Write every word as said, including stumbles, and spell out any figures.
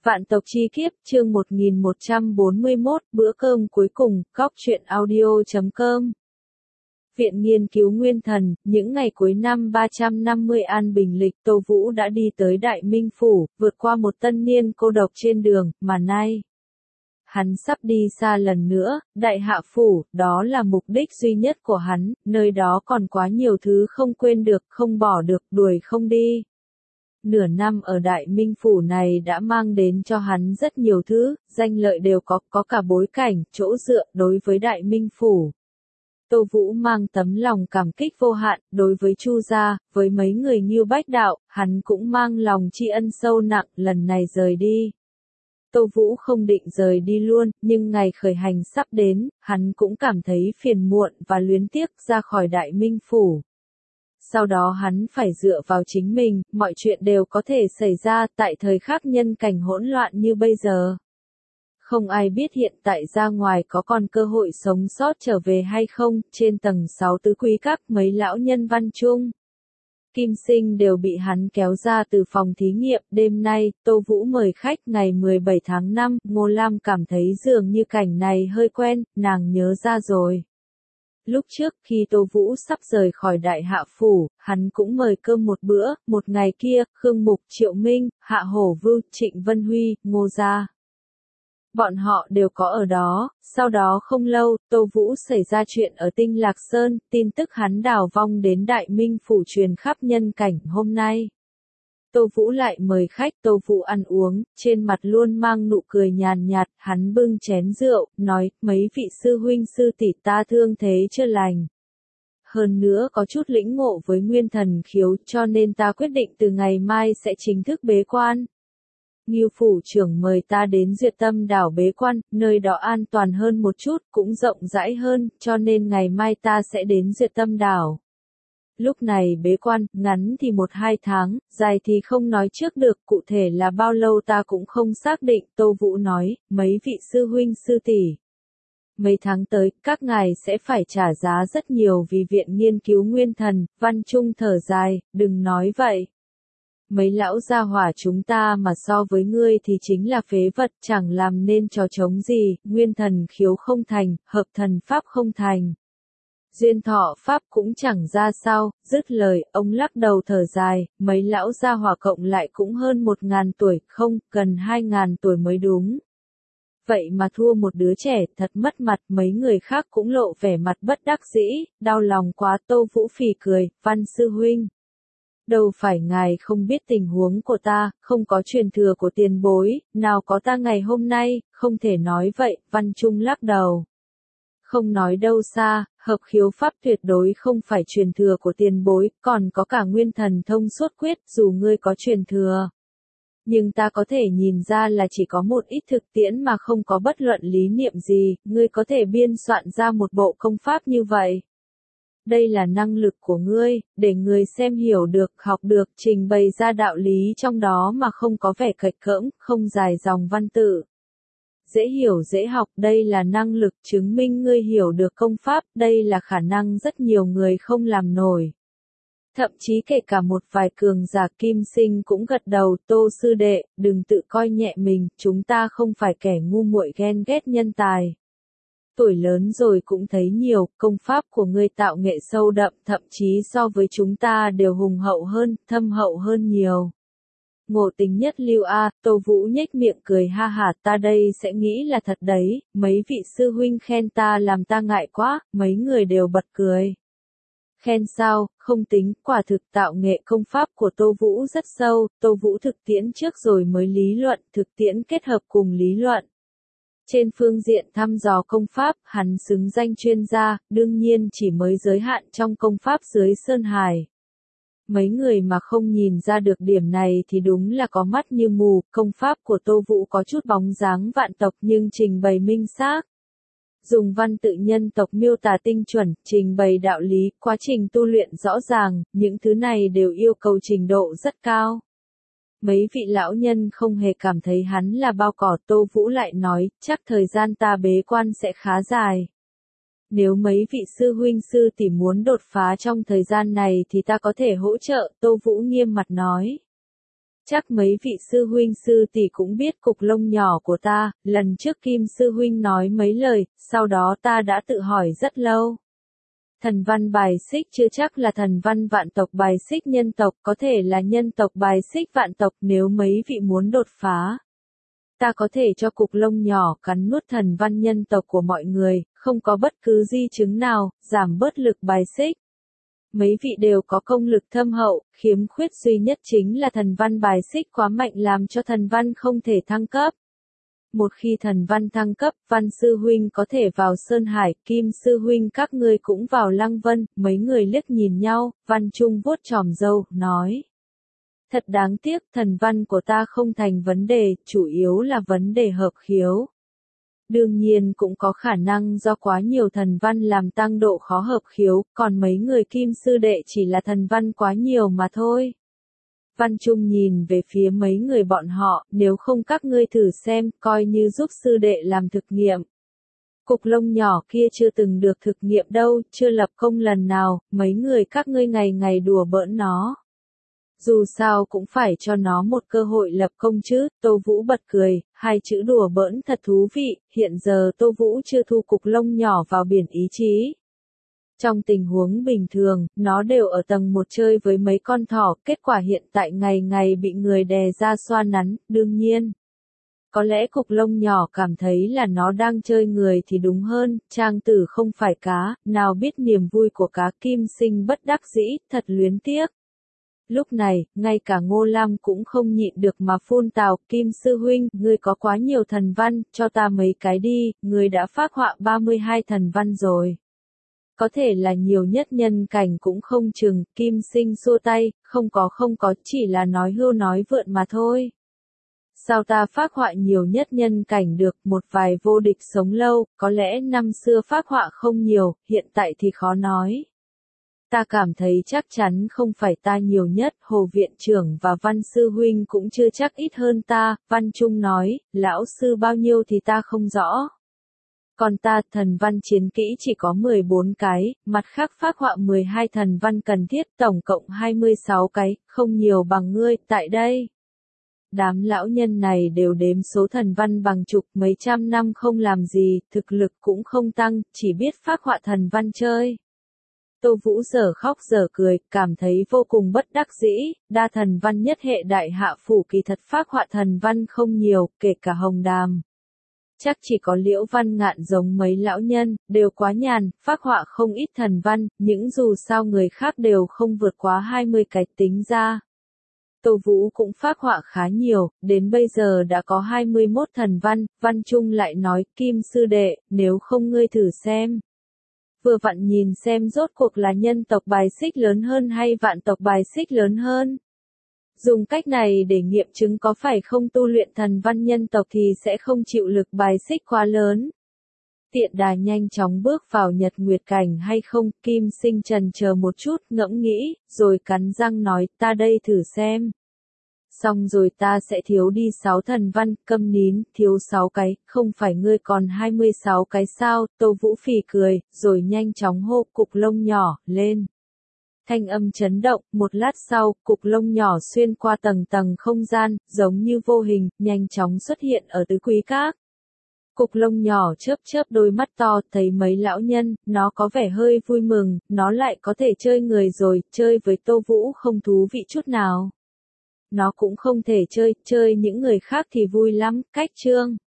Vạn tộc chi kiếp, chương một nghìn một trăm bốn mươi mốt, bữa cơm cuối cùng, góc truyện audio chấm com. Viện Nghiên cứu Nguyên Thần, những ngày cuối năm ba trăm năm mươi An Bình lịch, Tô Vũ đã đi tới Đại Minh Phủ, vượt qua một tân niên cô độc trên đường, mà nay hắn sắp đi xa lần nữa, Đại Hạ Phủ, đó là mục đích duy nhất của hắn, nơi đó còn quá nhiều thứ không quên được, không bỏ được, đuổi không đi. Nửa năm ở Đại Minh Phủ này đã mang đến cho hắn rất nhiều thứ, danh lợi đều có, có cả bối cảnh, chỗ dựa, đối với Đại Minh Phủ. Tô Vũ mang tấm lòng cảm kích vô hạn, đối với Chu gia, với mấy người Ngưu Bách Đạo, hắn cũng mang lòng tri ân sâu nặng, lần này rời đi. Tô Vũ không định rời đi luôn, nhưng ngày khởi hành sắp đến, hắn cũng cảm thấy phiền muộn và luyến tiếc ra khỏi Đại Minh Phủ. Sau đó hắn phải dựa vào chính mình, mọi chuyện đều có thể xảy ra tại thời khắc nhân cảnh hỗn loạn như bây giờ. Không ai biết hiện tại ra ngoài có còn cơ hội sống sót trở về hay không, trên tầng sáu tứ quý các mấy lão nhân Văn Trung, Kim Sinh đều bị hắn kéo ra từ phòng thí nghiệm. Đêm nay, Tô Vũ mời khách ngày mười bảy tháng năm, Ngô Lam cảm thấy dường như cảnh này hơi quen, nàng nhớ ra rồi. Lúc trước khi Tô Vũ sắp rời khỏi Đại Hạ Phủ, hắn cũng mời cơm một bữa, một ngày kia, Khương Mục, Triệu Minh, Hạ Hổ Vưu, Trịnh Vân Huy, Ngô Gia. Bọn họ đều có ở đó, sau đó không lâu, Tô Vũ xảy ra chuyện ở Tinh Lạc Sơn, tin tức hắn đào vong đến Đại Minh Phủ truyền khắp nhân cảnh hôm nay. Tô Vũ lại mời khách, Tô Vũ ăn uống, trên mặt luôn mang nụ cười nhàn nhạt, hắn bưng chén rượu, nói, mấy vị sư huynh sư tỷ ta thương thế chưa lành. Hơn nữa có chút lĩnh ngộ với nguyên thần khiếu, cho nên ta quyết định từ ngày mai sẽ chính thức bế quan. Ngưu phủ trưởng mời ta đến Duyệt Tâm đảo bế quan, nơi đó an toàn hơn một chút, cũng rộng rãi hơn, cho nên ngày mai ta sẽ đến Duyệt Tâm đảo. Lúc này bế quan, ngắn thì một hai tháng, dài thì không nói trước được, cụ thể là bao lâu ta cũng không xác định. Tô Vũ nói, mấy vị sư huynh sư tỷ, mấy tháng tới, các ngài sẽ phải trả giá rất nhiều vì Viện Nghiên cứu Nguyên Thần. Văn Trung thở dài, đừng nói vậy. Mấy lão gia hỏa chúng ta mà so với ngươi thì chính là phế vật, chẳng làm nên trò trống gì, nguyên thần khiếu không thành, hợp thần pháp không thành. Duyên thọ pháp cũng chẳng ra sao. Dứt lời, ông lắc đầu thở dài, mấy lão gia hỏa cộng lại cũng hơn một ngàn tuổi, không, gần hai ngàn tuổi mới đúng. Vậy mà thua một đứa trẻ, thật mất mặt. Mấy người khác cũng lộ vẻ mặt bất đắc dĩ, đau lòng quá. Tô Vũ phì cười, Văn sư huynh, đâu phải ngài không biết tình huống của ta, không có truyền thừa của tiền bối, nào có ta ngày hôm nay, không thể nói vậy. Văn Trung lắc đầu. Không nói đâu xa, hợp khiếu pháp tuyệt đối không phải truyền thừa của tiền bối, còn có cả nguyên thần thông suốt quyết, dù ngươi có truyền thừa. Nhưng ta có thể nhìn ra là chỉ có một ít thực tiễn mà không có bất luận lý niệm gì, ngươi có thể biên soạn ra một bộ công pháp như vậy. Đây là năng lực của ngươi, để người xem hiểu được, học được, trình bày ra đạo lý trong đó mà không có vẻ kệch cỡm, không dài dòng văn tự. Dễ hiểu dễ học, đây là năng lực chứng minh ngươi hiểu được công pháp, đây là khả năng rất nhiều người không làm nổi. Thậm chí kể cả một vài cường giả. Kim Sinh cũng gật đầu, Tô sư đệ, đừng tự coi nhẹ mình, chúng ta không phải kẻ ngu muội ghen ghét nhân tài. Tuổi lớn rồi cũng thấy nhiều, công pháp của ngươi tạo nghệ sâu đậm, thậm chí so với chúng ta đều hùng hậu hơn, thâm hậu hơn nhiều. Ngộ tính nhất lưu a. Tô Vũ nhếch miệng cười ha hả, ta đây sẽ nghĩ là thật đấy, mấy vị sư huynh khen ta làm ta ngại quá, mấy người đều bật cười. Khen sao, không tính, quả thực tạo nghệ công pháp của Tô Vũ rất sâu, Tô Vũ thực tiễn trước rồi mới lý luận, thực tiễn kết hợp cùng lý luận. Trên phương diện thăm dò công pháp, hắn xứng danh chuyên gia, đương nhiên chỉ mới giới hạn trong công pháp dưới Sơn Hải. Mấy người mà không nhìn ra được điểm này thì đúng là có mắt như mù. Công pháp của Tô Vũ có chút bóng dáng vạn tộc nhưng trình bày minh xác. Dùng văn tự nhân tộc miêu tả tinh chuẩn, trình bày đạo lý, quá trình tu luyện rõ ràng, những thứ này đều yêu cầu trình độ rất cao. Mấy vị lão nhân không hề cảm thấy hắn là bao cỏ. Tô Vũ lại nói, chắc thời gian ta bế quan sẽ khá dài. Nếu mấy vị sư huynh sư tỷ muốn đột phá trong thời gian này thì ta có thể hỗ trợ, Tô Vũ nghiêm mặt nói. Chắc mấy vị sư huynh sư tỷ cũng biết cục lông nhỏ của ta, lần trước Kim sư huynh nói mấy lời, sau đó ta đã tự hỏi rất lâu. Thần văn bài xích chưa chắc là thần văn vạn tộc bài xích nhân tộc, có thể là nhân tộc bài xích vạn tộc nếu mấy vị muốn đột phá. Ta có thể cho cục lông nhỏ cắn nuốt thần văn nhân tộc của mọi người, không có bất cứ di chứng nào, giảm bớt lực bài xích. Mấy vị đều có công lực thâm hậu, khiếm khuyết duy nhất chính là thần văn bài xích quá mạnh làm cho thần văn không thể thăng cấp. Một khi thần văn thăng cấp, Văn sư huynh có thể vào Sơn Hải, Kim sư huynh các ngươi cũng vào Lăng Vân, mấy người liếc nhìn nhau, Văn Trung vuốt chòm râu, nói. Thật đáng tiếc, thần văn của ta không thành vấn đề, chủ yếu là vấn đề hợp khiếu. Đương nhiên cũng có khả năng do quá nhiều thần văn làm tăng độ khó hợp khiếu, còn mấy người Kim sư đệ chỉ là thần văn quá nhiều mà thôi. Văn Trung nhìn về phía mấy người bọn họ, nếu không các ngươi thử xem, coi như giúp sư đệ làm thực nghiệm. Cục lông nhỏ kia chưa từng được thực nghiệm đâu, chưa lập công lần nào, mấy người các ngươi ngày ngày đùa bỡn nó. Dù sao cũng phải cho nó một cơ hội lập công chứ, Tô Vũ bật cười, hai chữ đùa bỡn thật thú vị, hiện giờ Tô Vũ chưa thu cục lông nhỏ vào biển ý chí. Trong tình huống bình thường, nó đều ở tầng một chơi với mấy con thỏ, kết quả hiện tại ngày ngày bị người đè ra xoa nắn, đương nhiên. Có lẽ cục lông nhỏ cảm thấy là nó đang chơi người thì đúng hơn, trang tử không phải cá, nào biết niềm vui của cá Kim Sinh bất đắc dĩ, thật luyến tiếc. Lúc này, ngay cả Ngô Lam cũng không nhịn được mà phun tào, Kim sư huynh, ngươi có quá nhiều thần văn, cho ta mấy cái đi, ngươi đã phác họa ba mươi hai thần văn rồi. Có thể là nhiều nhất nhân cảnh cũng không chừng, Kim Sinh xua tay, không có không có, chỉ là nói hưu nói vượn mà thôi. Sao ta phác họa nhiều nhất nhân cảnh được, một vài vô địch sống lâu, có lẽ năm xưa phác họa không nhiều, hiện tại thì khó nói. Ta cảm thấy chắc chắn không phải ta nhiều nhất, Hồ viện trưởng và Văn sư huynh cũng chưa chắc ít hơn ta, Văn Trung nói, lão sư bao nhiêu thì ta không rõ. Còn ta, thần văn chiến kỹ chỉ có mười bốn cái, mặt khác phác họa mười hai thần văn cần thiết, tổng cộng hai mươi sáu cái, không nhiều bằng ngươi, tại đây. Đám lão nhân này đều đếm số thần văn bằng chục, mấy trăm năm không làm gì, thực lực cũng không tăng, chỉ biết phác họa thần văn chơi. Tô Vũ giờ khóc giờ cười, cảm thấy vô cùng bất đắc dĩ, đa thần văn nhất hệ đại hạ phủ kỳ thật phác họa thần văn không nhiều, kể cả hồng đàm. Chắc chỉ có Liễu Văn Ngạn giống mấy lão nhân, đều quá nhàn, phác họa không ít thần văn, những dù sao người khác đều không vượt quá hai mươi cái tính ra. Tô Vũ cũng phác họa khá nhiều, đến bây giờ đã có hai mươi mốt thần văn, Văn Trung lại nói, Kim sư đệ, nếu không ngươi thử xem. Vừa vặn nhìn xem rốt cuộc là nhân tộc bài xích lớn hơn hay vạn tộc bài xích lớn hơn. Dùng cách này để nghiệm chứng có phải không tu luyện thần văn nhân tộc thì sẽ không chịu lực bài xích quá lớn. Tiện đà nhanh chóng bước vào nhật nguyệt cảnh hay không, Kim Sinh trần chờ một chút, ngẫm nghĩ, rồi cắn răng nói, ta đây thử xem. Xong rồi ta sẽ thiếu đi sáu thần văn, câm nín, thiếu sáu cái, không phải ngươi còn hai mươi sáu cái sao, Tô Vũ phì cười, rồi nhanh chóng hô cục lông nhỏ, lên. Thanh âm chấn động, một lát sau, cục lông nhỏ xuyên qua tầng tầng không gian, giống như vô hình, nhanh chóng xuất hiện ở tứ quý các. Cục lông nhỏ chớp chớp đôi mắt to, thấy mấy lão nhân, nó có vẻ hơi vui mừng, nó lại có thể chơi người rồi, chơi với Tô Vũ không thú vị chút nào. Nó cũng không thể chơi, chơi những người khác thì vui lắm, cách chương.